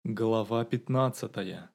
Глава 15.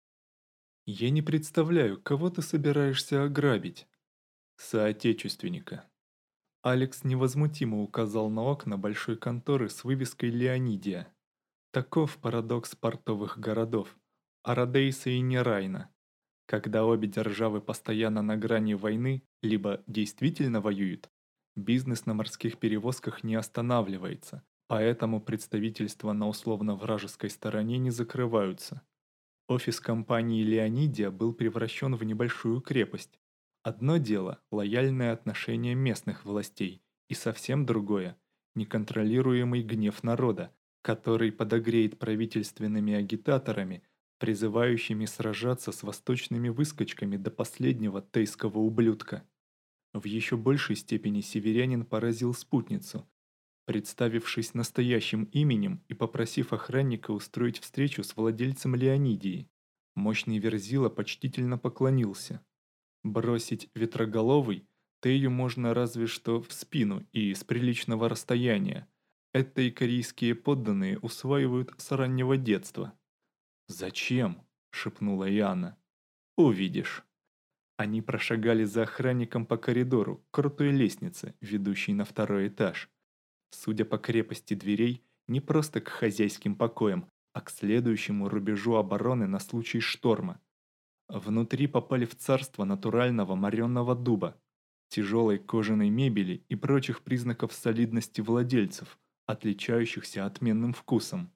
Я не представляю, кого ты собираешься ограбить. Соотечественника. Алекс невозмутимо указал на окна большой конторы с вывеской «Леонидия». Таков парадокс портовых городов, Арадейса и Нерайна. Когда обе державы постоянно на грани войны, либо действительно воюют, бизнес на морских перевозках не останавливается, поэтому представительства на условно-вражеской стороне не закрываются. Офис компании «Леонидия» был превращен в небольшую крепость. Одно дело– лояльное отношение местных властей, и совсем другое– неконтролируемый гнев народа, который подогреет правительственными агитаторами, призывающими сражаться с восточными выскочками до последнего тейского ублюдка. В еще большей степени северянин поразил спутницу, представившись настоящим именем и попросив охранника устроить встречу с владельцем Леонидии. Мощный Верзила почтительно поклонился. Бросить ветроголовый Тею можно разве что в спину и с приличного расстояния. Это и корейские подданные усваивают с раннего детства. «Зачем?» – шепнула Иоанна. «Увидишь». Они прошагали за охранником по коридору, к крутой лестнице, ведущей на второй этаж. Судя по крепости дверей, не просто к хозяйским покоям, а к следующему рубежу обороны на случай шторма. Внутри попали в царство натурального моренного дуба, тяжелой кожаной мебели и прочих признаков солидности владельцев, отличающихся отменным вкусом.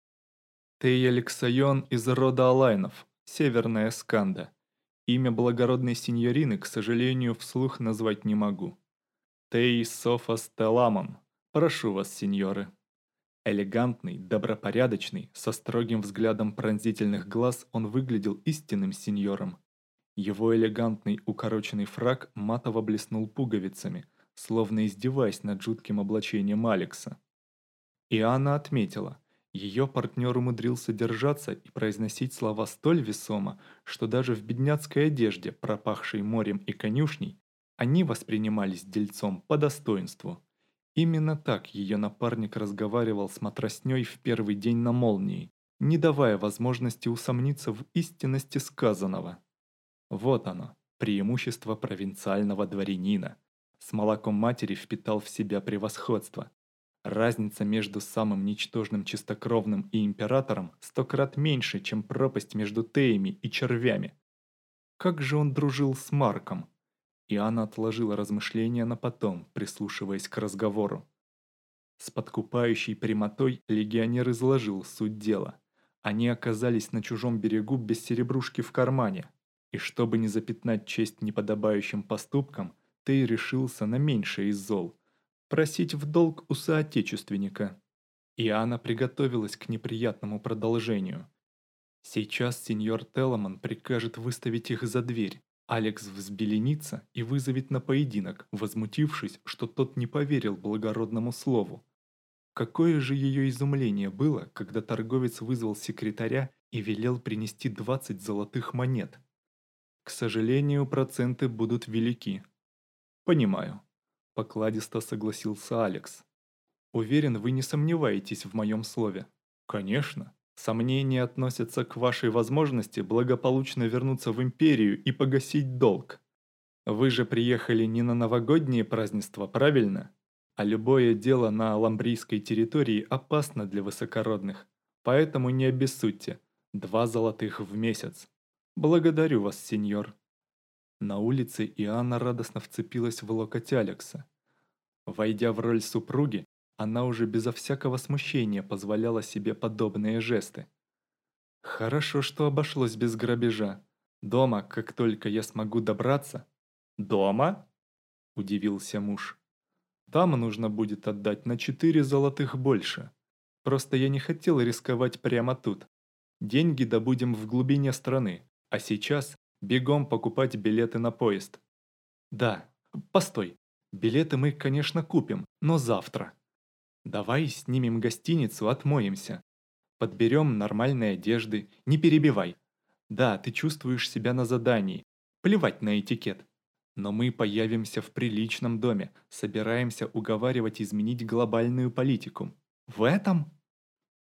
Тея Лексайон из рода Алайнов, Северная Сканда. Имя благородной сеньорины, к сожалению, вслух назвать не могу. Тей Софас Теламон. Прошу вас, сеньоры. Элегантный, добропорядочный, со строгим взглядом пронзительных глаз он выглядел истинным сеньором. Его элегантный укороченный фрак матово блеснул пуговицами, словно издеваясь над жутким облачением Алекса. И Анна отметила, ее партнер умудрился держаться и произносить слова столь весомо, что даже в бедняцкой одежде, пропахшей морем и конюшней, они воспринимались дельцом по достоинству. Именно так ее напарник разговаривал с матросней в первый день на молнии, не давая возможности усомниться в истинности сказанного. Вот оно, преимущество провинциального дворянина. С молоком матери впитал в себя превосходство. Разница между самым ничтожным чистокровным и императором 100 крат меньше, чем пропасть между теями и червями. Как же он дружил с Марком? И она отложила размышления на потом, прислушиваясь к разговору. С подкупающей прямотой легионер изложил суть дела. Они оказались на чужом берегу без серебрушки в кармане. И чтобы не запятнать честь неподобающим поступком, Тей решился на меньшее из зол– просить в долг у соотечественника. И Анна приготовилась к неприятному продолжению. Сейчас сеньор Теламон прикажет выставить их за дверь. Алекс взбеленится и вызовет на поединок, возмутившись, что тот не поверил благородному слову. Какое же ее изумление было, когда торговец вызвал секретаря и велел принести 20 золотых монет. К сожалению, проценты будут велики. Понимаю. Покладисто согласился Алекс. Уверен, вы не сомневаетесь в моем слове. Конечно. Сомнения относятся к вашей возможности благополучно вернуться в империю и погасить долг. Вы же приехали не на новогодние празднества, правильно? А любое дело на ламбрийской территории опасно для высокородных, поэтому не обессудьте. 2 золотых в месяц. Благодарю вас, сеньор. На улице Иоанна радостно вцепилась в локоть Алекса. Войдя в роль супруги, она уже безо всякого смущения позволяла себе подобные жесты. Хорошо, что обошлось без грабежа. Дома, как только я смогу добраться... Дома? Удивился муж. Там нужно будет отдать на 4 золотых больше. Просто я не хотел рисковать прямо тут. Деньги добудем в глубине страны, а сейчас бегом покупать билеты на поезд. Да, постой. Билеты мы, конечно, купим, но завтра. Давай снимем гостиницу, отмоемся. Подберем нормальной одежды, не перебивай. Да, ты чувствуешь себя на задании. Плевать на этикет. Но мы появимся в приличном доме, собираемся уговаривать изменить глобальную политику. В этом?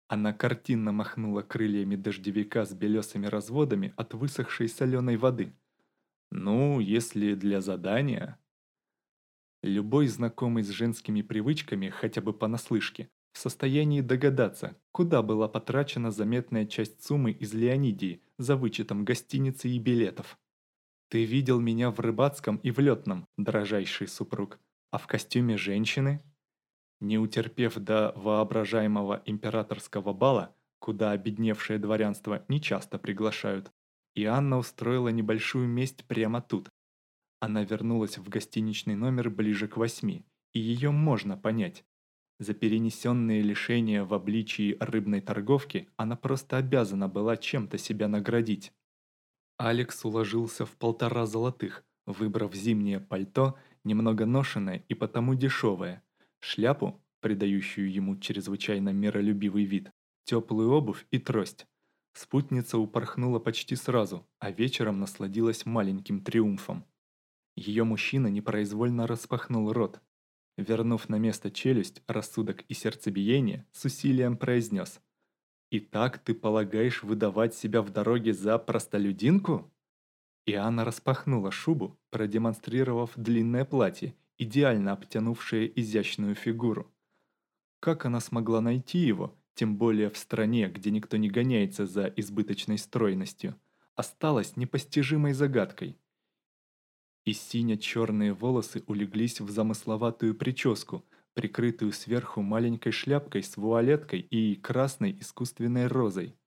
Она картинно махнула крыльями дождевика с белесыми разводами от высохшей соленой воды. «Ну, если для задания...» Любой знакомый с женскими привычками, хотя бы понаслышке, в состоянии догадаться, куда была потрачена заметная часть суммы из Леонидии за вычетом гостиницы и билетов. «Ты видел меня в рыбацком и в летном, дрожайший супруг, а в костюме женщины?» Не утерпев до воображаемого императорского бала, куда обедневшее дворянство нечасто приглашают, и Анна устроила небольшую месть прямо тут. Она вернулась в гостиничный номер ближе к 8, и ее можно понять. За перенесенные лишения в обличии рыбной торговки она просто обязана была чем-то себя наградить. Алекс уложился в 1,5 золотых, выбрав зимнее пальто, немного ношеное и потому дешевое, шляпу, придающую ему чрезвычайно миролюбивый вид, теплую обувь и трость. Спутница упорхнула почти сразу, а вечером насладилась маленьким триумфом. Ее мужчина непроизвольно распахнул рот. Вернув на место челюсть, рассудок и сердцебиение, с усилием произнес: «И так ты полагаешь выдавать себя в дороге за простолюдинку?» И она распахнула шубу, продемонстрировав длинное платье, идеально обтянувшее изящную фигуру. Как она смогла найти его, тем более в стране, где никто не гоняется за избыточной стройностью, осталось непостижимой загадкой. И сине-черные волосы улеглись в замысловатую прическу, прикрытую сверху маленькой шляпкой с вуалеткой и красной искусственной розой.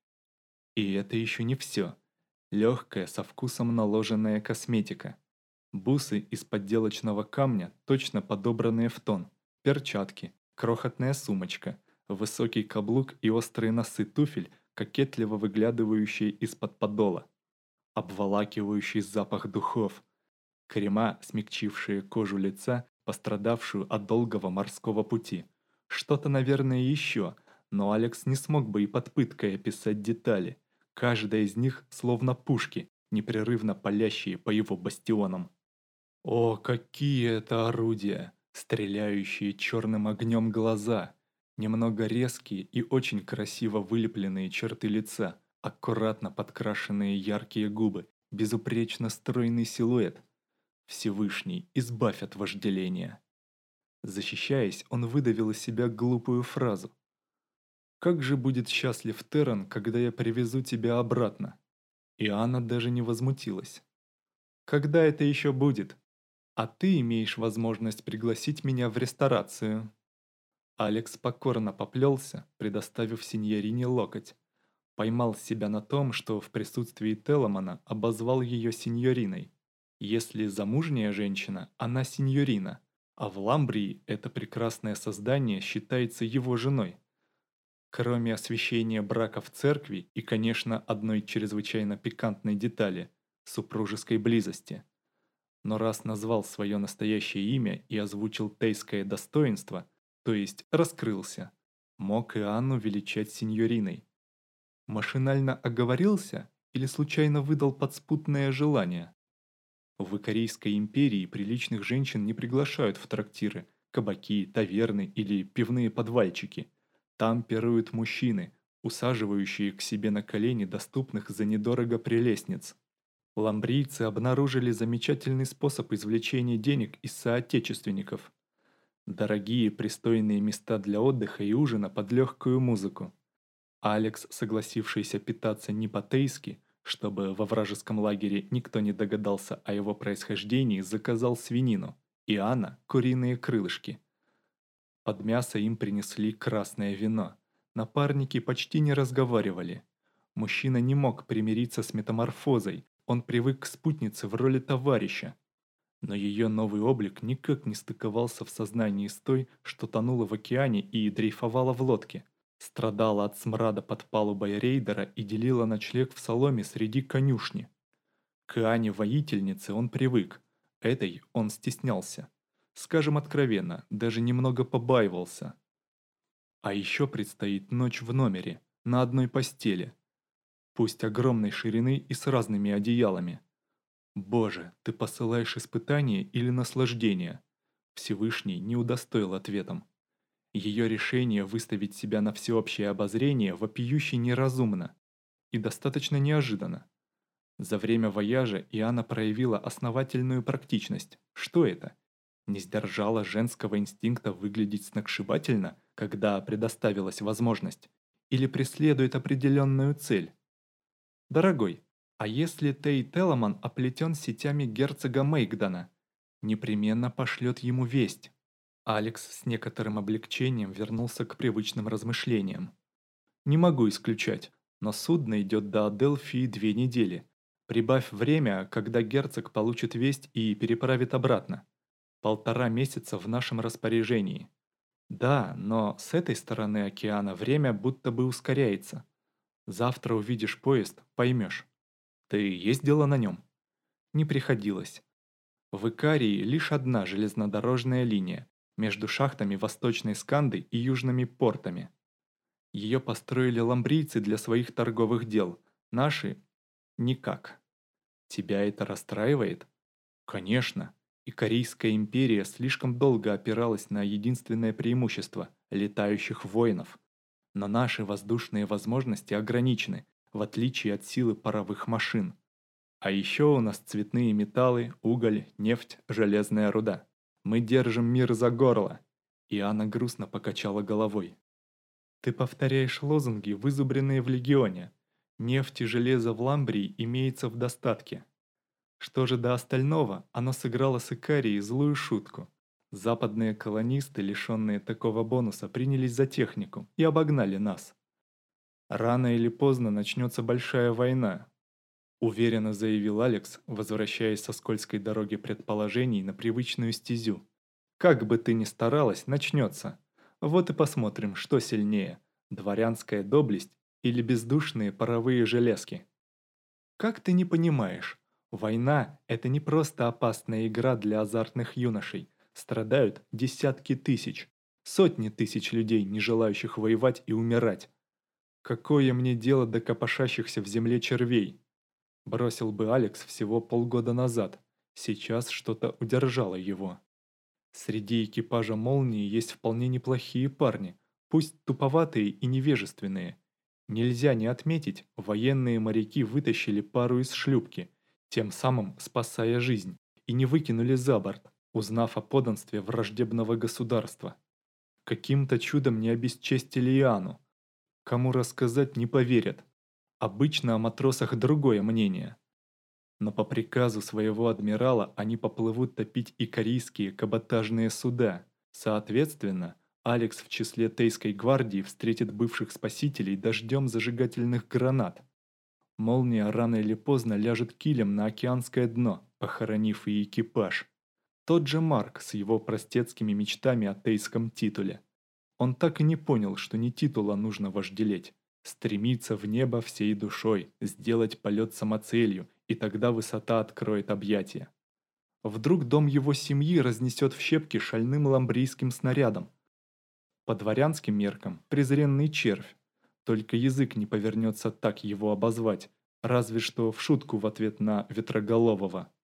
И это еще не все. Легкая, со вкусом наложенная косметика. Бусы из подделочного камня, точно подобранные в тон. Перчатки, крохотная сумочка, высокий каблук и острые носы туфель, кокетливо выглядывающие из-под подола. Обволакивающий запах духов. Крема, смягчившие кожу лица, пострадавшую от долгого морского пути. Что-то, наверное, еще, но Алекс не смог бы и под пыткой описать детали. Каждая из них словно пушки, непрерывно палящие по его бастионам. О, какие это орудия! Стреляющие черным огнем глаза, немного резкие и очень красиво вылепленные черты лица, аккуратно подкрашенные яркие губы, безупречно стройный силуэт. Всевышний, избавь от вожделения. Защищаясь, он выдавил из себя глупую фразу. «Как же будет счастлив Террен, когда я привезу тебя обратно?» И Анна даже не возмутилась. «Когда это еще будет? А ты имеешь возможность пригласить меня в ресторацию». Алекс покорно поплелся, предоставив сеньорине локоть. Поймал себя на том, что в присутствии Теломана обозвал ее сеньориной. Если замужняя женщина, она сеньорина, а в Ламбрии это прекрасное создание считается его женой. Кроме освящения брака в церкви и, конечно, одной чрезвычайно пикантной детали – супружеской близости. Но раз назвал свое настоящее имя и озвучил тейское достоинство, то есть раскрылся, мог и Анну величать сеньориной. Машинально оговорился или случайно выдал подспутное желание? В Икарийской империи приличных женщин не приглашают в трактиры, кабаки, таверны или пивные подвальчики. Там пируют мужчины, усаживающие к себе на колени доступных за недорого прелестниц. Ламбрийцы обнаружили замечательный способ извлечения денег из соотечественников. Дорогие пристойные места для отдыха и ужина под легкую музыку. Алекс, согласившийся питаться не по-тейски, чтобы во вражеском лагере никто не догадался о его происхождении, заказал свинину, и Анна – куриные крылышки. Под мясо им принесли красное вино. Напарники почти не разговаривали. Мужчина не мог примириться с метаморфозой, он привык к спутнице в роли товарища. Но ее новый облик никак не стыковался в сознании с той, что тонула в океане и дрейфовала в лодке. Страдала от смрада под палубой рейдера и делила ночлег в соломе среди конюшни. К Ане-воительнице он привык, этой он стеснялся. Скажем откровенно, даже немного побаивался. А еще предстоит ночь в номере, на одной постели. Пусть огромной ширины и с разными одеялами. Боже, ты посылаешь испытание или наслаждение? Всевышний не удостоил ответом. Ее решение выставить себя на всеобщее обозрение вопиюще неразумно и достаточно неожиданно. За время вояжа Иоанна проявила основательную практичность. Что это? Не сдержала женского инстинкта выглядеть сногсшибательно, когда предоставилась возможность? Или преследует определенную цель? Дорогой, а если Тей Теламан оплетен сетями герцога Мейгдана? Непременно пошлет ему весть. Алекс с некоторым облегчением вернулся к привычным размышлениям. Не могу исключать, но судно идет до Аделфии 2 недели. Прибавь время, когда герцог получит весть и переправит обратно. 1,5 месяца в нашем распоряжении. Да, но с этой стороны океана время будто бы ускоряется. Завтра увидишь поезд, поймешь. Ты ездила на нем? Не приходилось. В Икарии лишь одна железнодорожная линия между шахтами Восточной Сканды и южными портами. Ее построили ламбрийцы для своих торговых дел, наши– никак. Тебя это расстраивает? Конечно. Икарийская империя слишком долго опиралась на единственное преимущество– летающих воинов. Но наши воздушные возможности ограничены, в отличие от силы паровых машин. А еще у нас цветные металлы, уголь, нефть, железная руда. Мы держим мир за горло. И Анна грустно покачала головой. Ты повторяешь лозунги, вызубренные в Легионе. Нефть и железо в Ламбрии имеется в достатке. Что же до остального, оно сыграло с Икарией злую шутку. Западные колонисты, лишенные такого бонуса, принялись за технику и обогнали нас. Рано или поздно начнется большая война, уверенно заявил Алекс, возвращаясь со скользкой дороги предположений на привычную стезю. Как бы ты ни старалась, начнется. Вот и посмотрим, что сильнее – дворянская доблесть или бездушные паровые железки. Как ты не понимаешь, война – это не просто опасная игра для азартных юношей. Страдают десятки тысяч, сотни тысяч людей, не желающих воевать и умирать. Какое мне дело до копошащихся в земле червей? Бросил бы Алекс всего полгода назад. Сейчас что-то удержало его. Среди экипажа «Молнии» есть вполне неплохие парни, пусть туповатые и невежественные. Нельзя не отметить, военные моряки вытащили пару из шлюпки, тем самым спасая жизнь, и не выкинули за борт, узнав о подданстве враждебного государства. Каким-то чудом не обесчестили Иоанну. Кому рассказать, не поверят. Обычно о матросах другое мнение. Но по приказу своего адмирала они поплывут топить икарийские каботажные суда. Соответственно, Алекс в числе Тейской гвардии встретит бывших спасителей дождем зажигательных гранат. Молния рано или поздно ляжет килем на океанское дно, похоронив и экипаж. Тот же Марк с его простецкими мечтами о тейском титуле. Он так и не понял, что не титула нужно вожделеть. Стремиться в небо всей душой, сделать полет самоцелью, и тогда высота откроет объятия. Вдруг дом его семьи разнесет в щепки шальным ламбрийским снарядом. По дворянским меркам презренный червь. Только язык не повернется так его обозвать, разве что в шутку в ответ на Ветроголового.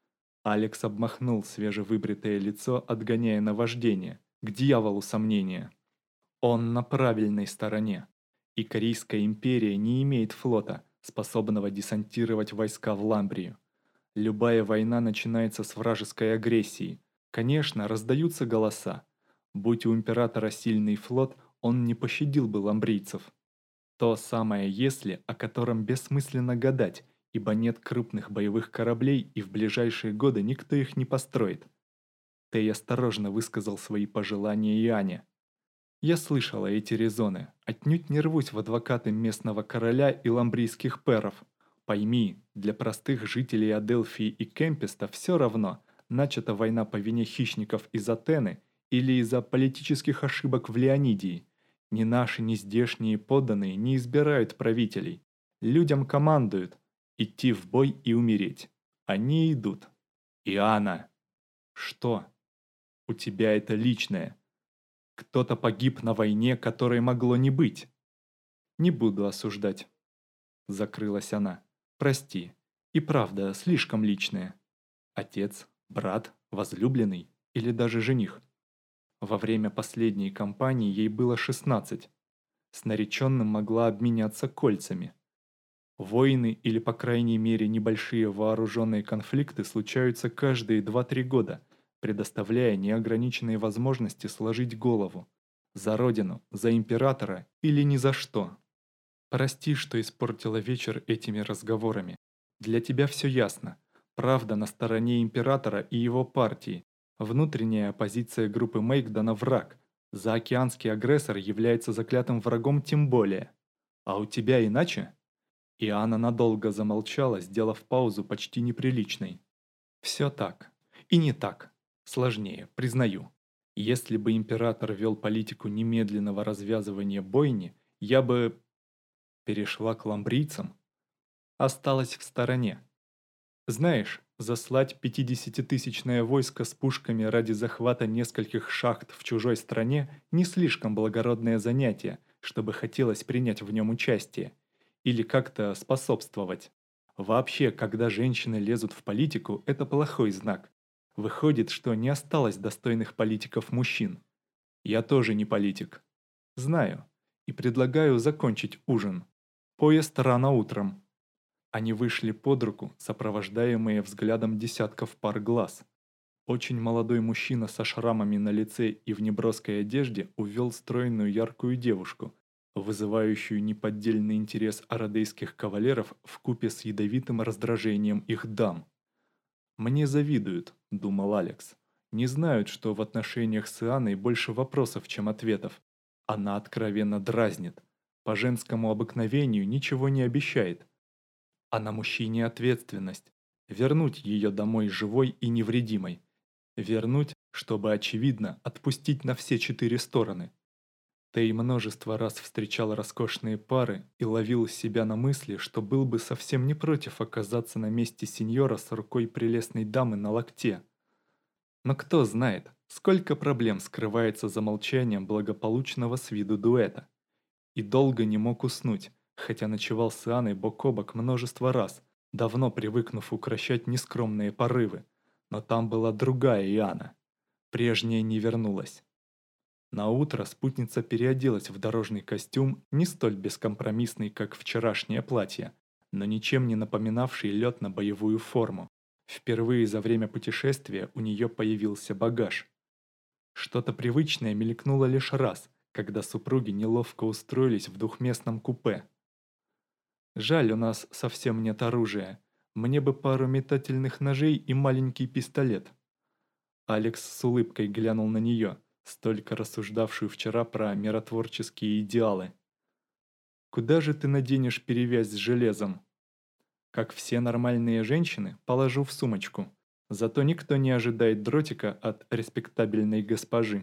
Алекс обмахнул свежевыбритое лицо, отгоняя наваждение, к дьяволу сомнения. Он на правильной стороне. И Корейская империя не имеет флота, способного десантировать войска в Ламбрию. Любая война начинается с вражеской агрессии. Конечно, раздаются голоса. Будь у императора сильный флот, он не пощадил бы ламбрийцев. То самое «если», о котором бессмысленно гадать, ибо нет крупных боевых кораблей и в ближайшие годы никто их не построит. Тей осторожно высказал свои пожелания Иоанне. Я слышала эти резоны, отнюдь не рвусь в адвокаты местного короля и ламбрийских пэров. Пойми, для простых жителей Аделфии и Кемпеста все равно, начата война по вине хищников из Атены или из-за политических ошибок в Леонидии. Ни наши, ни здешние подданные не избирают правителей. Людям командуют идти в бой и умереть. Они идут. Иоанна! Что? У тебя это личное. Кто-то погиб на войне, которой могло не быть. Не буду осуждать. Закрылась она. Прости. И правда, слишком личное. Отец, брат, возлюбленный или даже жених. Во время последней кампании ей было 16. С нареченным могла обменяться кольцами. Войны или, по крайней мере, небольшие вооруженные конфликты случаются каждые 2-3 года, предоставляя неограниченные возможности сложить голову. За родину, за императора или ни за что. Прости, что испортила вечер этими разговорами. Для тебя все ясно. Правда на стороне императора и его партии. Внутренняя оппозиция группы Мейкдана – враг. Заокеанский агрессор является заклятым врагом тем более. А у тебя иначе? И Анна надолго замолчала, сделав паузу почти неприличной. Все так. И не так. Сложнее, признаю. Если бы император вел политику немедленного развязывания бойни, я бы перешла к ламбрийцам, осталась в стороне. Знаешь, заслать 50-тысячное войско с пушками ради захвата нескольких шахт в чужой стране не слишком благородное занятие, чтобы хотелось принять в нем участие или как-то способствовать. Вообще, когда женщины лезут в политику, это плохой знак. Выходит, что не осталось достойных политиков мужчин. Я тоже не политик. Знаю. И предлагаю закончить ужин. Поезд рано утром. Они вышли под руку, сопровождаемые взглядом десятков пар глаз. Очень молодой мужчина со шрамами на лице и в неброской одежде увел стройную яркую девушку, вызывающую неподдельный интерес ародейских кавалеров вкупе с ядовитым раздражением их дам. «Мне завидуют», — думал Алекс. «Не знают, что в отношениях с Ианной больше вопросов, чем ответов. Она откровенно дразнит. По женскому обыкновению ничего не обещает. А на мужчине ответственность. Вернуть ее домой живой и невредимой. Вернуть, чтобы, очевидно, отпустить на все 4 стороны. Тей множество раз встречал роскошные пары и ловил себя на мысли, что был бы совсем не против оказаться на месте сеньора с рукой прелестной дамы на локте. Но кто знает, сколько проблем скрывается за молчанием благополучного с виду дуэта. И долго не мог уснуть, хотя ночевал с Ианой бок о бок множество раз, давно привыкнув укрощать нескромные порывы. Но там была другая Иана. Прежняя не вернулась. Наутро спутница переоделась в дорожный костюм, не столь бескомпромиссный, как вчерашнее платье, но ничем не напоминавший лед на боевую форму. Впервые за время путешествия у нее появился багаж. Что-то привычное мелькнуло лишь раз, когда супруги неловко устроились в двухместном купе. «Жаль, у нас совсем нет оружия. Мне бы пару метательных ножей и маленький пистолет». Алекс с улыбкой глянул на нее, столько рассуждавшую вчера про миротворческие идеалы. «Куда же ты наденешь перевязь с железом?» «Как все нормальные женщины, положу в сумочку. Зато никто не ожидает дротика от респектабельной госпожи».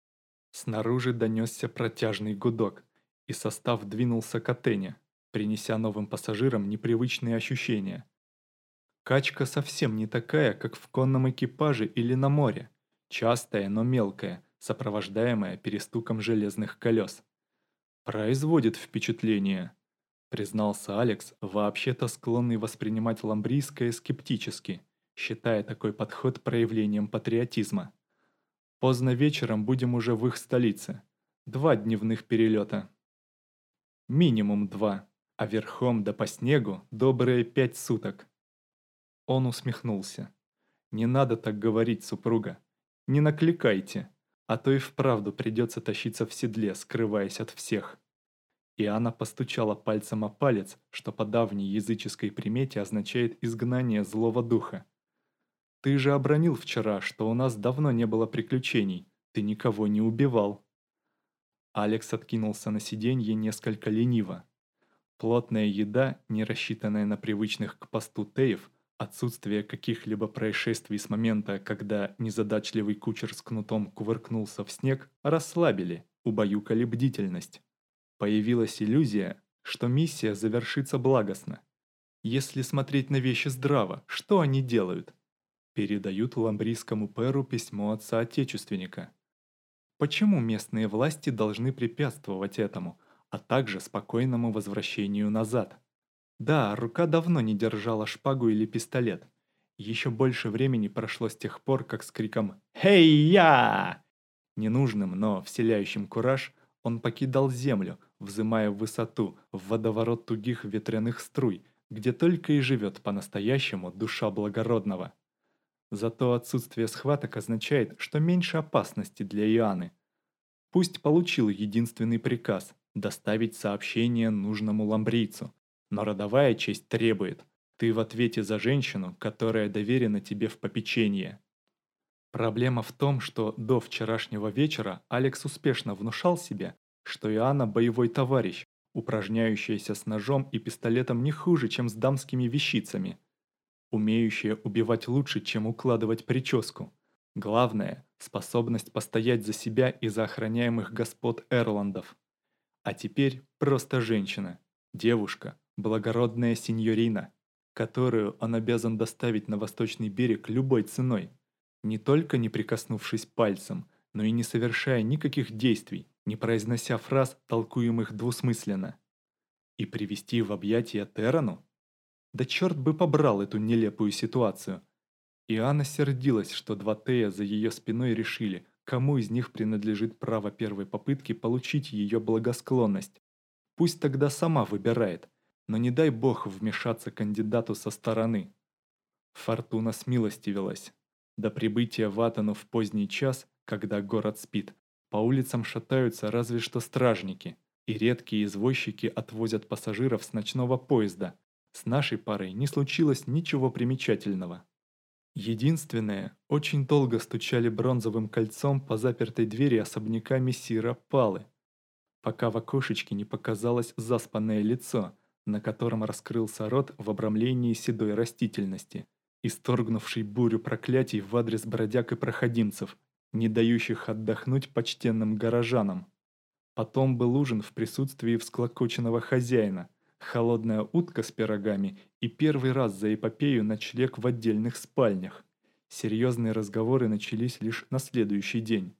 Снаружи донесся протяжный гудок, и состав двинулся к Атене, принеся новым пассажирам непривычные ощущения. Качка совсем не такая, как в конном экипаже или на море, частая, но мелкая, сопровождаемая перестуком железных колес. «Производит впечатление», — признался Алекс, вообще-то склонный воспринимать ламбрийское скептически, считая такой подход проявлением патриотизма. «Поздно вечером будем уже в их столице. 2 дневных перелета». «Минимум 2, а верхом да по снегу добрые 5 суток». Он усмехнулся. «Не надо так говорить, супруга. Не накликайте, а то и вправду придется тащиться в седле, скрываясь от всех». И она постучала пальцем о палец, что по давней языческой примете означает изгнание злого духа. «Ты же обронил вчера, что у нас давно не было приключений. Ты никого не убивал». Алекс откинулся на сиденье несколько лениво. Плотная еда, не рассчитанная на привычных к посту теев, отсутствие каких-либо происшествий с момента, когда незадачливый кучер с кнутом кувыркнулся в снег, расслабили, убаюкали бдительность. Появилась иллюзия, что миссия завершится благостно. Если смотреть на вещи здраво, что они делают? Передают ламбрийскому пэру письмо от соотечественника. Почему местные власти должны препятствовать этому, а также спокойному возвращению назад? Да, рука давно не держала шпагу или пистолет. Еще больше времени прошло с тех пор, как с криком «Хей-я!» Ненужным, но вселяющим кураж, он покидал землю, взымая в высоту, в водоворот тугих ветряных струй, где только и живет по-настоящему душа благородного. Зато отсутствие схваток означает, что меньше опасности для Иоанны. Пусть получил единственный приказ – доставить сообщение нужному ламбрийцу, но родовая честь требует. Ты в ответе за женщину, которая доверена тебе в попечение. Проблема в том, что до вчерашнего вечера Алекс успешно внушал себе, что Иоанна боевой товарищ, упражняющаяся с ножом и пистолетом не хуже, чем с дамскими вещицами, умеющая убивать лучше, чем укладывать прическу. Главное – способность постоять за себя и за охраняемых господ Эрландов. А теперь просто женщина, девушка, благородная сеньорина, которую он обязан доставить на восточный берег любой ценой, не только не прикоснувшись пальцем, но и не совершая никаких действий, не произнося фраз, толкуемых двусмысленно. И привести в объятия Терану? Да черт бы побрал эту нелепую ситуацию. Иоанна сердилась, что два Тея за ее спиной решили, кому из них принадлежит право первой попытки получить ее благосклонность. Пусть тогда сама выбирает, но не дай бог вмешаться кандидату со стороны. Фортуна смилостивилась. До прибытия в Атону в поздний час, когда город спит, по улицам шатаются разве что стражники, и редкие извозчики отвозят пассажиров с ночного поезда. С нашей парой не случилось ничего примечательного. Единственное, очень долго стучали бронзовым кольцом по запертой двери особняка мессира Палы, пока в окошечке не показалось заспанное лицо, на котором раскрылся рот в обрамлении седой растительности, исторгнувший бурю проклятий в адрес бродяг и проходимцев, не дающих отдохнуть почтенным горожанам. Потом был ужин в присутствии всклокоченного хозяина, холодная утка с пирогами и первый раз за эпопею ночлег в отдельных спальнях. Серьезные разговоры начались лишь на следующий день.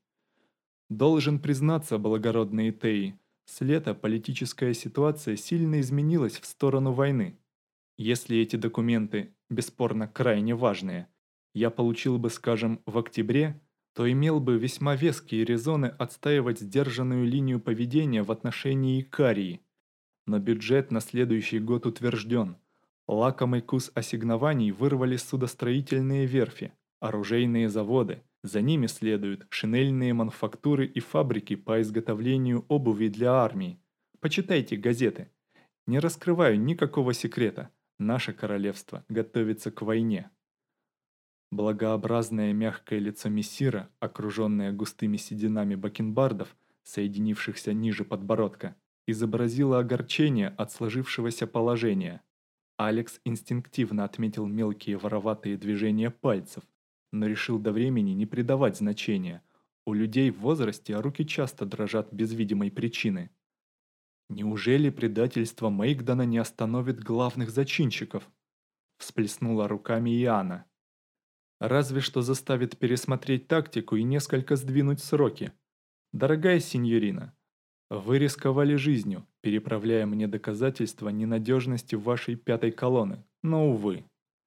Должен признаться, благородные Теи, с лета политическая ситуация сильно изменилась в сторону войны. Если эти документы, бесспорно крайне важные, я получил бы, скажем, в октябре, то имел бы весьма веские резоны отстаивать сдержанную линию поведения в отношении Икарии. Но бюджет на следующий год утвержден. Лакомый кус ассигнований вырвали судостроительные верфи, оружейные заводы. За ними следуют шинельные мануфактуры и фабрики по изготовлению обуви для армии. Почитайте газеты. Не раскрываю никакого секрета. Наше королевство готовится к войне. Благообразное мягкое лицо мессира, окруженное густыми сединами бакенбардов, соединившихся ниже подбородка, изобразило огорчение от сложившегося положения. Алекс инстинктивно отметил мелкие вороватые движения пальцев, но решил до времени не придавать значения. У людей в возрасте руки часто дрожат без видимой причины. «Неужели предательство Мейгдана не остановит главных зачинщиков?» Всплеснула руками Иоанна. «Разве что заставит пересмотреть тактику и несколько сдвинуть сроки. Дорогая сеньорина, вы рисковали жизнью, переправляя мне доказательства ненадежности вашей пятой колонны, но, увы».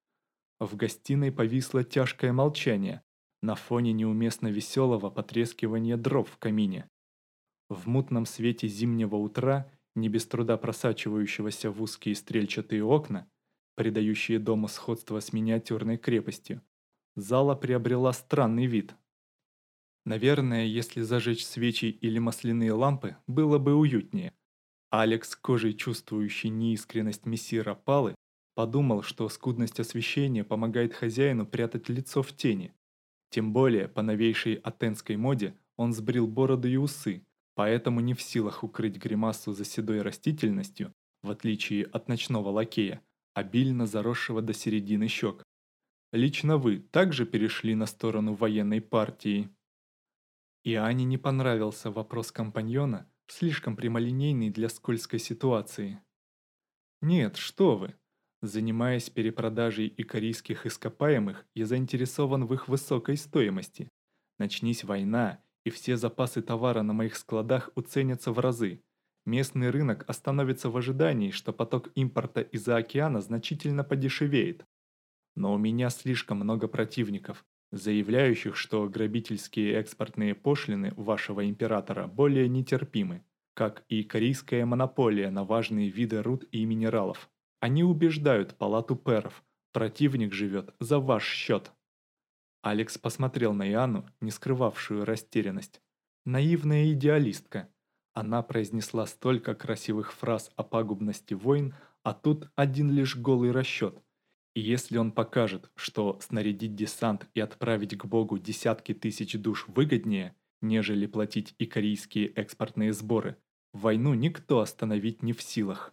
В гостиной повисло тяжкое молчание на фоне неуместно веселого потрескивания дров в камине. В мутном свете зимнего утра, не без труда просачивающегося в узкие стрельчатые окна, придающие дому сходство с миниатюрной крепостью, зала приобрела странный вид. Наверное, если зажечь свечи или масляные лампы, было бы уютнее. Алекс, кожей чувствующий неискренность мессира Палы, подумал, что скудность освещения помогает хозяину прятать лицо в тени. Тем более, по новейшей атенской моде, он сбрил бороду и усы, поэтому не в силах укрыть гримасу за седой растительностью, в отличие от ночного лакея, обильно заросшего до середины щек. Лично вы также перешли на сторону военной партии. И Ане не понравился вопрос компаньона, слишком прямолинейный для скользкой ситуации. «Нет, что вы. Занимаясь перепродажей икорийских ископаемых, я заинтересован в их высокой стоимости. Начнись война, и все запасы товара на моих складах уценятся в разы. Местный рынок остановится в ожидании, что поток импорта из-за океана значительно подешевеет. Но у меня слишком много противников. заявляющих, что грабительские экспортные пошлины вашего императора более нетерпимы, как и корейская монополия на важные виды руд и минералов. Они убеждают палату пэров, противник живет за ваш счет. Алекс посмотрел на Иоанну, не скрывавшую растерянность. Наивная идеалистка. Она произнесла столько красивых фраз о пагубности войн, а тут один лишь голый расчет. И если он покажет, что снарядить десант и отправить к Богу десятки тысяч душ выгоднее, нежели платить и корейские экспортные сборы, войну никто остановить не в силах.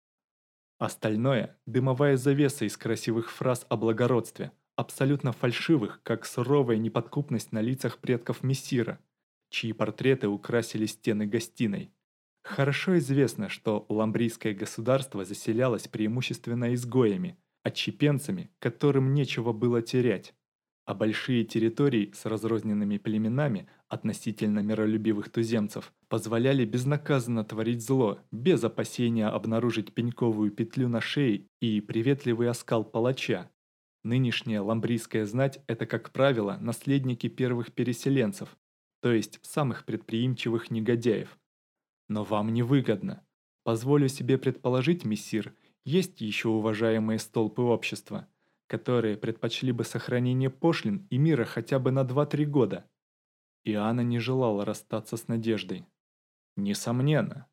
Остальное – дымовая завеса из красивых фраз о благородстве, абсолютно фальшивых, как суровая неподкупность на лицах предков Мессира, чьи портреты украсили стены гостиной. Хорошо известно, что ламбрийское государство заселялось преимущественно изгоями, отщепенцами, которым нечего было терять, а большие территории с разрозненными племенами относительно миролюбивых туземцев позволяли безнаказанно творить зло, без опасения обнаружить пеньковую петлю на шее и приветливый оскал палача. Нынешняя ламбрийская знать – это, как правило, наследники первых переселенцев, то есть самых предприимчивых негодяев. Но вам невыгодно. Позволю себе предположить, мессир, есть еще уважаемые столпы общества, которые предпочли бы сохранение пошлин и мира хотя бы на 2-3 года. Иоанна не желала расстаться с надеждой. Несомненно.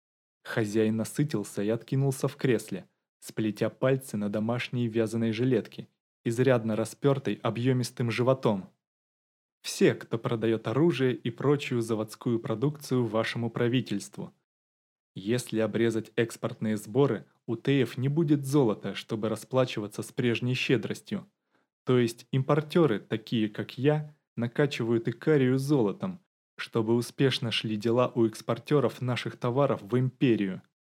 Хозяин насытился и откинулся в кресле, сплетя пальцы на домашней вязаной жилетке, изрядно распертой объемистым животом. Все, кто продает оружие и прочую заводскую продукцию вашему правительству. Если обрезать экспортные сборы, у Теев не будет золота, чтобы расплачиваться с прежней щедростью. То есть импортеры, такие как я, накачивают Икарию золотом, чтобы успешно шли дела у экспортеров наших товаров в империю,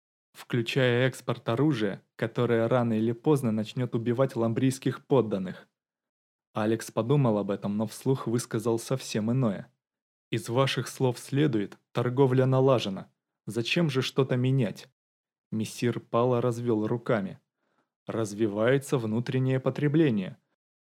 включая экспорт оружия, которое рано или поздно начнет убивать ламбрийских подданных. Алекс подумал об этом, но вслух высказал совсем иное. Из ваших слов следует, торговля налажена. Зачем же что-то менять? Мессир Пала развел руками. Развивается внутреннее потребление.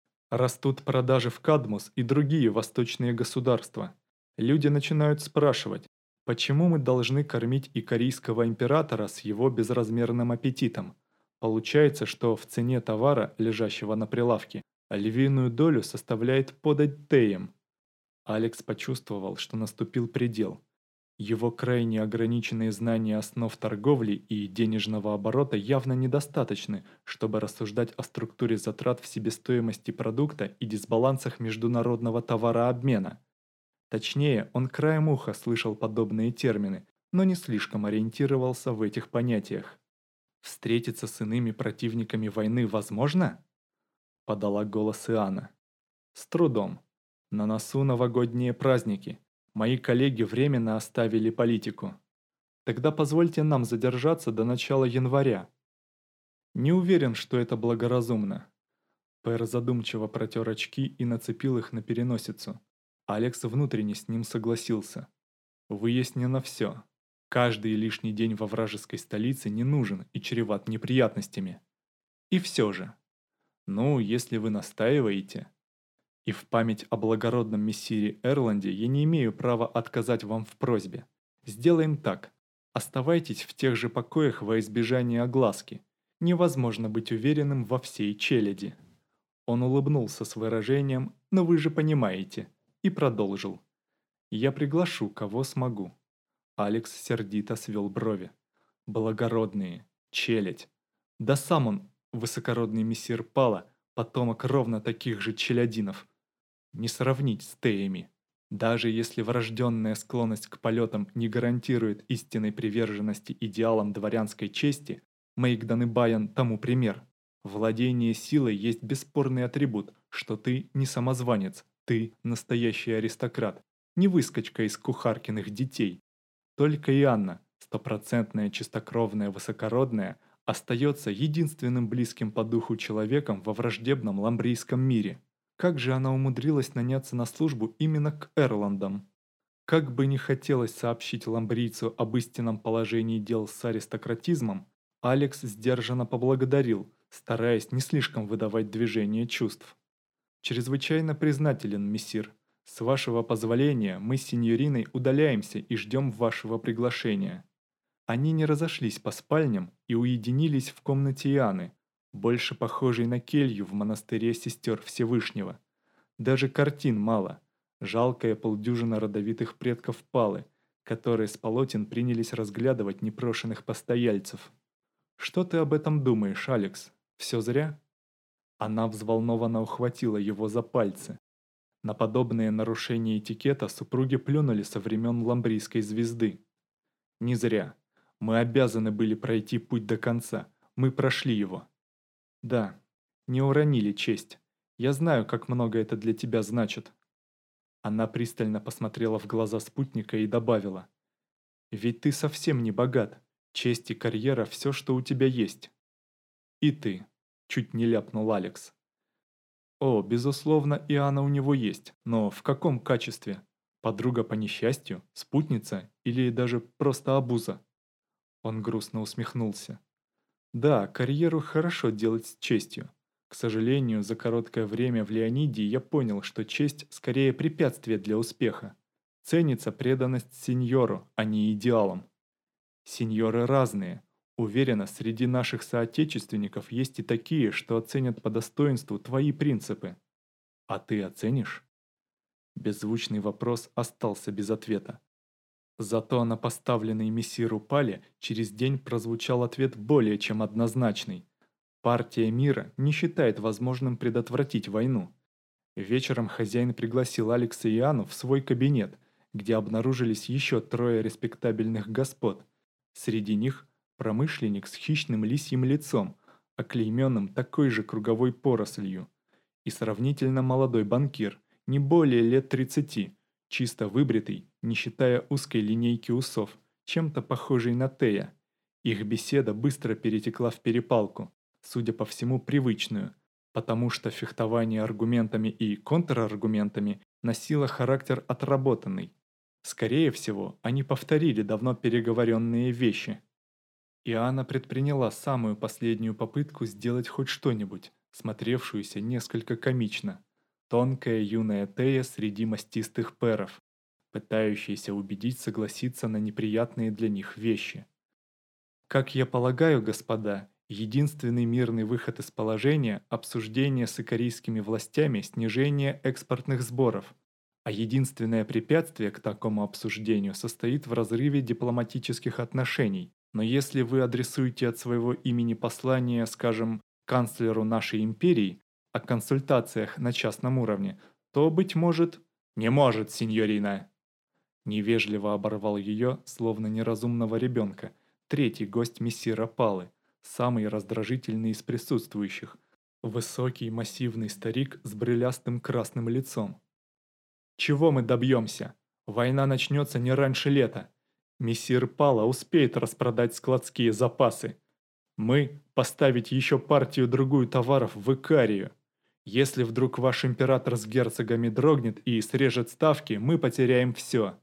Растут продажи в Кадмус и другие восточные государства. Люди начинают спрашивать, почему мы должны кормить икарийского императора с его безразмерным аппетитом? Получается, что в цене товара, лежащего на прилавке, львиную долю составляет подать Теям. Алекс почувствовал, что наступил предел. Его крайне ограниченные знания основ торговли и денежного оборота явно недостаточны, чтобы рассуждать о структуре затрат в себестоимости продукта и дисбалансах международного товарообмена. Точнее, он краем уха слышал подобные термины, но не слишком ориентировался в этих понятиях. «Встретиться с иными противниками войны возможно?» – подала голос Иоанна. «С трудом. На носу новогодние праздники. Мои коллеги временно оставили политику. Тогда позвольте нам задержаться до начала января. Не уверен, что это благоразумно». Пэр задумчиво протер очки и нацепил их на переносицу. Алекс внутренне с ним согласился. Выяснено все. Каждый лишний день во вражеской столице не нужен и чреват неприятностями. И все же. Ну, если вы настаиваете. И в память о благородном мессире Эрланде я не имею права отказать вам в просьбе. Сделаем так. Оставайтесь в тех же покоях во избежание огласки. Невозможно быть уверенным во всей челяди. Он улыбнулся с выражением «но вы же понимаете» и продолжил. «Я приглашу, кого смогу». Алекс сердито свел брови. «Благородные, челядь. Да сам он, высокородный мессир Пала, потомок ровно таких же челядинов. Не сравнить с Теями. Даже если врожденная склонность к полетам не гарантирует истинной приверженности идеалам дворянской чести, Мэйгдан и Баян тому пример. Владение силой есть бесспорный атрибут, что ты не самозванец, ты настоящий аристократ, не выскочка из кухаркиных детей. Только Иоанна, стопроцентная чистокровная высокородная, остается единственным близким по духу человеком во враждебном ламбрийском мире. Как же она умудрилась наняться на службу именно к Эрландам? Как бы не хотелось сообщить ламбрийцу об истинном положении дел с аристократизмом, Алекс сдержанно поблагодарил, стараясь не слишком выдавать движение чувств. «Чрезвычайно признателен, мессир. С вашего позволения мы с синьориной удаляемся и ждем вашего приглашения». Они не разошлись по спальням и уединились в комнате Иоанны, больше похожей на келью в монастыре сестер Всевышнего. Даже картин мало. Жалкая полдюжина родовитых предков палы, которые с полотен принялись разглядывать непрошенных постояльцев. «Что ты об этом думаешь, Алекс? Все зря?» Она взволнованно ухватила его за пальцы. На подобные нарушения этикета супруги плюнули со времен Ламбрийской звезды. «Не зря. Мы обязаны были пройти путь до конца. Мы прошли его». «Да, не уронили честь. Я знаю, как много это для тебя значит». Она пристально посмотрела в глаза спутника и добавила. «Ведь ты совсем не богат. Честь и карьера – все, что у тебя есть». «И ты», – чуть не ляпнул Алекс. «О, безусловно, Иоанна у него есть, но в каком качестве? Подруга по несчастью, спутница или даже просто обуза?» Он грустно усмехнулся. «Да, карьеру хорошо делать с честью. К сожалению, за короткое время в Леонидии я понял, что честь скорее препятствие для успеха. Ценится преданность сеньору, а не идеалам. Сеньоры разные. Уверена, среди наших соотечественников есть и такие, что оценят по достоинству твои принципы. А ты оценишь?» Беззвучный вопрос остался без ответа. Зато на поставленный мессиру Пале через день прозвучал ответ более чем однозначный. Партия мира не считает возможным предотвратить войну. Вечером хозяин пригласил Алекса и Анну в свой кабинет, где обнаружились еще трое респектабельных господ. Среди них промышленник с хищным лисьим лицом, оклейменным такой же круговой порослью, и сравнительно молодой банкир, не более лет 30, чисто выбритый, не считая узкой линейки усов, чем-то похожий на Тея. Их беседа быстро перетекла в перепалку, судя по всему привычную, потому что фехтование аргументами и контраргументами носило характер отработанный. Скорее всего, они повторили давно переговоренные вещи. Иоанна предприняла самую последнюю попытку сделать хоть что-нибудь, смотревшуюся несколько комично. Тонкая юная Тея среди мастистых перов, пытающаяся убедить согласиться на неприятные для них вещи. «Как я полагаю, господа, единственный мирный выход из положения – обсуждение с икарийскими властями снижения экспортных сборов, а единственное препятствие к такому обсуждению состоит в разрыве дипломатических отношений. Но если вы адресуете от своего имени послание, скажем, канцлеру нашей империи о консультациях на частном уровне, то, быть может...» «Не может, сеньорина!» Невежливо оборвал ее, словно неразумного ребенка, третий гость мессира Палы, самый раздражительный из присутствующих, высокий массивный старик с брылястым красным лицом. «Чего мы добьемся? Война начнется не раньше лета. Мессир Пала успеет распродать складские запасы. Мы поставить еще партию-другую товаров в Икарию. Если вдруг ваш император с герцогами дрогнет и срежет ставки, мы потеряем все.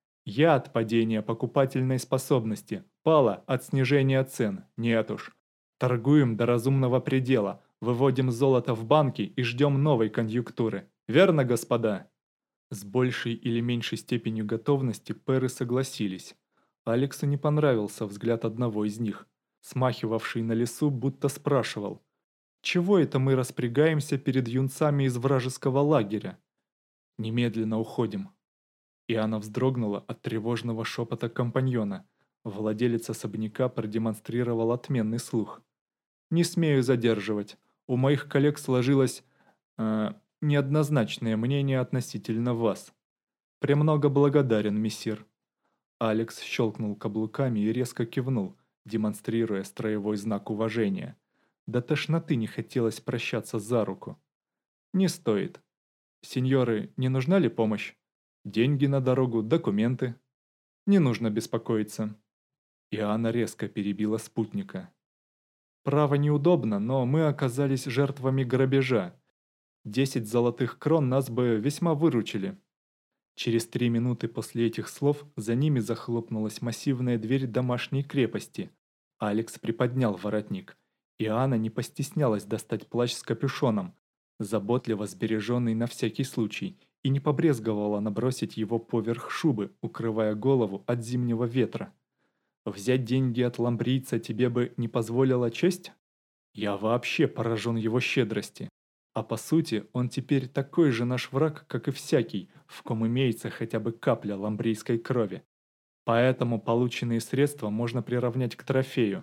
Я от падения покупательной способности, Пала от снижения цен, нет уж. Торгуем до разумного предела, выводим золото в банки и ждем новой конъюнктуры. Верно, господа?» С большей или меньшей степенью готовности пэры согласились. Алексу не понравился взгляд одного из них, смахивавший на лесу, будто спрашивал: «Чего это мы распрягаемся перед юнцами из вражеского лагеря? Немедленно уходим». И она вздрогнула от тревожного шепота компаньона. Владелец особняка продемонстрировал отменный слух. «Не смею задерживать. У моих коллег сложилось неоднозначное мнение относительно вас. Премного благодарен, мессир». Алекс щелкнул каблуками и резко кивнул, демонстрируя строевой знак уважения. До тошноты не хотелось прощаться за руку. «Не стоит. Сеньоры, не нужна ли помощь? Деньги на дорогу, документы. Не нужно беспокоиться». И она резко перебила спутника. «Право неудобно, но мы оказались жертвами грабежа. 10 золотых крон нас бы весьма выручили». Через 3 минуты после этих слов за ними захлопнулась массивная дверь домашней крепости. Алекс приподнял воротник, и Анна не постеснялась достать плащ с капюшоном, заботливо сбереженный на всякий случай, и не побрезговала набросить его поверх шубы, укрывая голову от зимнего ветра. «Взять деньги от ламбрийца тебе бы не позволила честь? Я вообще поражен его щедрости. А по сути, он теперь такой же наш враг, как и всякий, в ком имеется хотя бы капля ламбрийской крови. Поэтому полученные средства можно приравнять к трофею.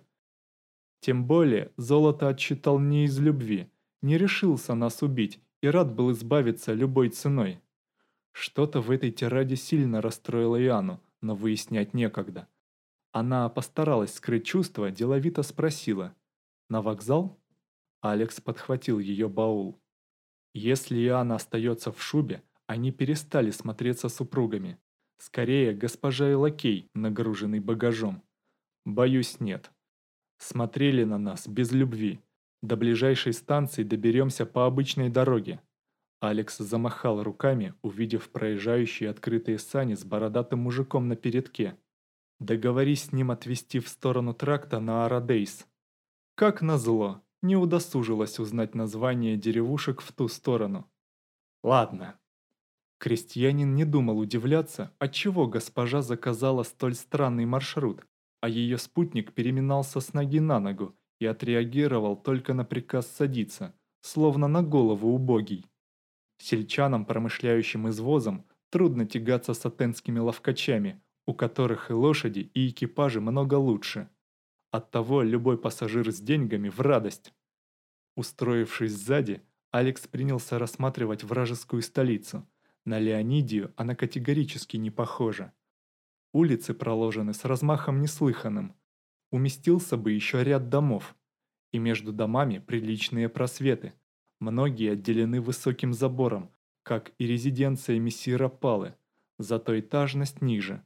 Тем более, золото отсчитал не из любви, не решился нас убить и рад был избавиться любой ценой». Что-то в этой тираде сильно расстроило Иоанну, но выяснять некогда. Она постаралась скрыть чувства, деловито спросила: «На вокзал?» Алекс подхватил ее баул. Если Иоанна остается в шубе, они перестали смотреться супругами. Скорее, госпожа и лакей, нагруженный багажом. Боюсь, нет. Смотрели на нас без любви. До ближайшей станции доберемся по обычной дороге. Алекс замахал руками, увидев проезжающие открытые сани с бородатым мужиком на передке. Договорись с ним отвезти в сторону тракта на Арадейс. Как назло, не удосужилась узнать название деревушек в ту сторону. Ладно. Крестьянин не думал удивляться, отчего госпожа заказала столь странный маршрут, а ее спутник переминался с ноги на ногу и отреагировал только на приказ садиться, словно на голову убогий. Сельчанам, промышляющим извозом, трудно тягаться с атенскими ловкачами, у которых и лошади, и экипажи много лучше. Оттого любой пассажир с деньгами в радость. Устроившись сзади, Алекс принялся рассматривать вражескую столицу. На Леонидию она категорически не похожа. Улицы проложены с размахом неслыханным. Уместился бы еще ряд домов. И между домами приличные просветы. Многие отделены высоким забором, как и резиденция мессира Палы. Зато этажность ниже.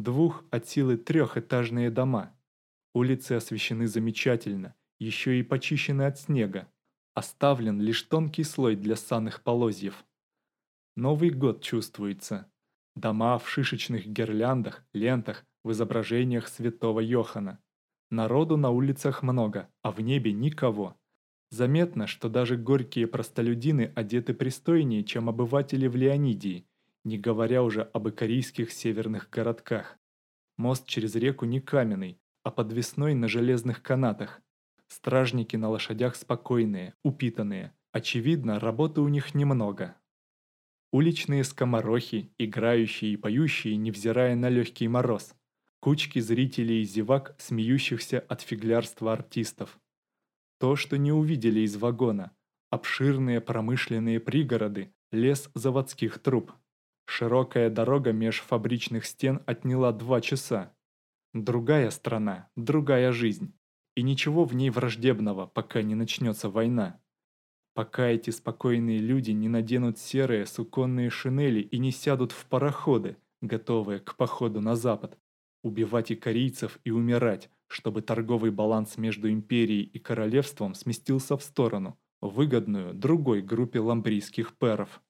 От силы трехэтажные дома. Улицы освещены замечательно, еще и почищены от снега. Оставлен лишь тонкий слой для санных полозьев. Новый год чувствуется. Дома в шишечных гирляндах, лентах, в изображениях святого Йохана. Народу на улицах много, а в небе никого. Заметно, что даже горькие простолюдины одеты пристойнее, чем обыватели в Леонидии, не говоря уже об икарийских северных городках. Мост через реку не каменный, а подвесной на железных канатах. Стражники на лошадях спокойные, упитанные. Очевидно, работы у них немного. Уличные скоморохи, играющие и поющие, невзирая на легкий мороз. Кучки зрителей и зевак, смеющихся от фиглярства артистов. То, что не увидели из вагона. Обширные промышленные пригороды, лес заводских труб. Широкая дорога меж фабричных стен отняла 2 часа. Другая страна, другая жизнь. И ничего в ней враждебного, пока не начнется война. Пока эти спокойные люди не наденут серые суконные шинели и не сядут в пароходы, готовые к походу на запад, убивать икарийцев и умирать, чтобы торговый баланс между империей и королевством сместился в сторону, выгодную другой группе ламбрийских пэров.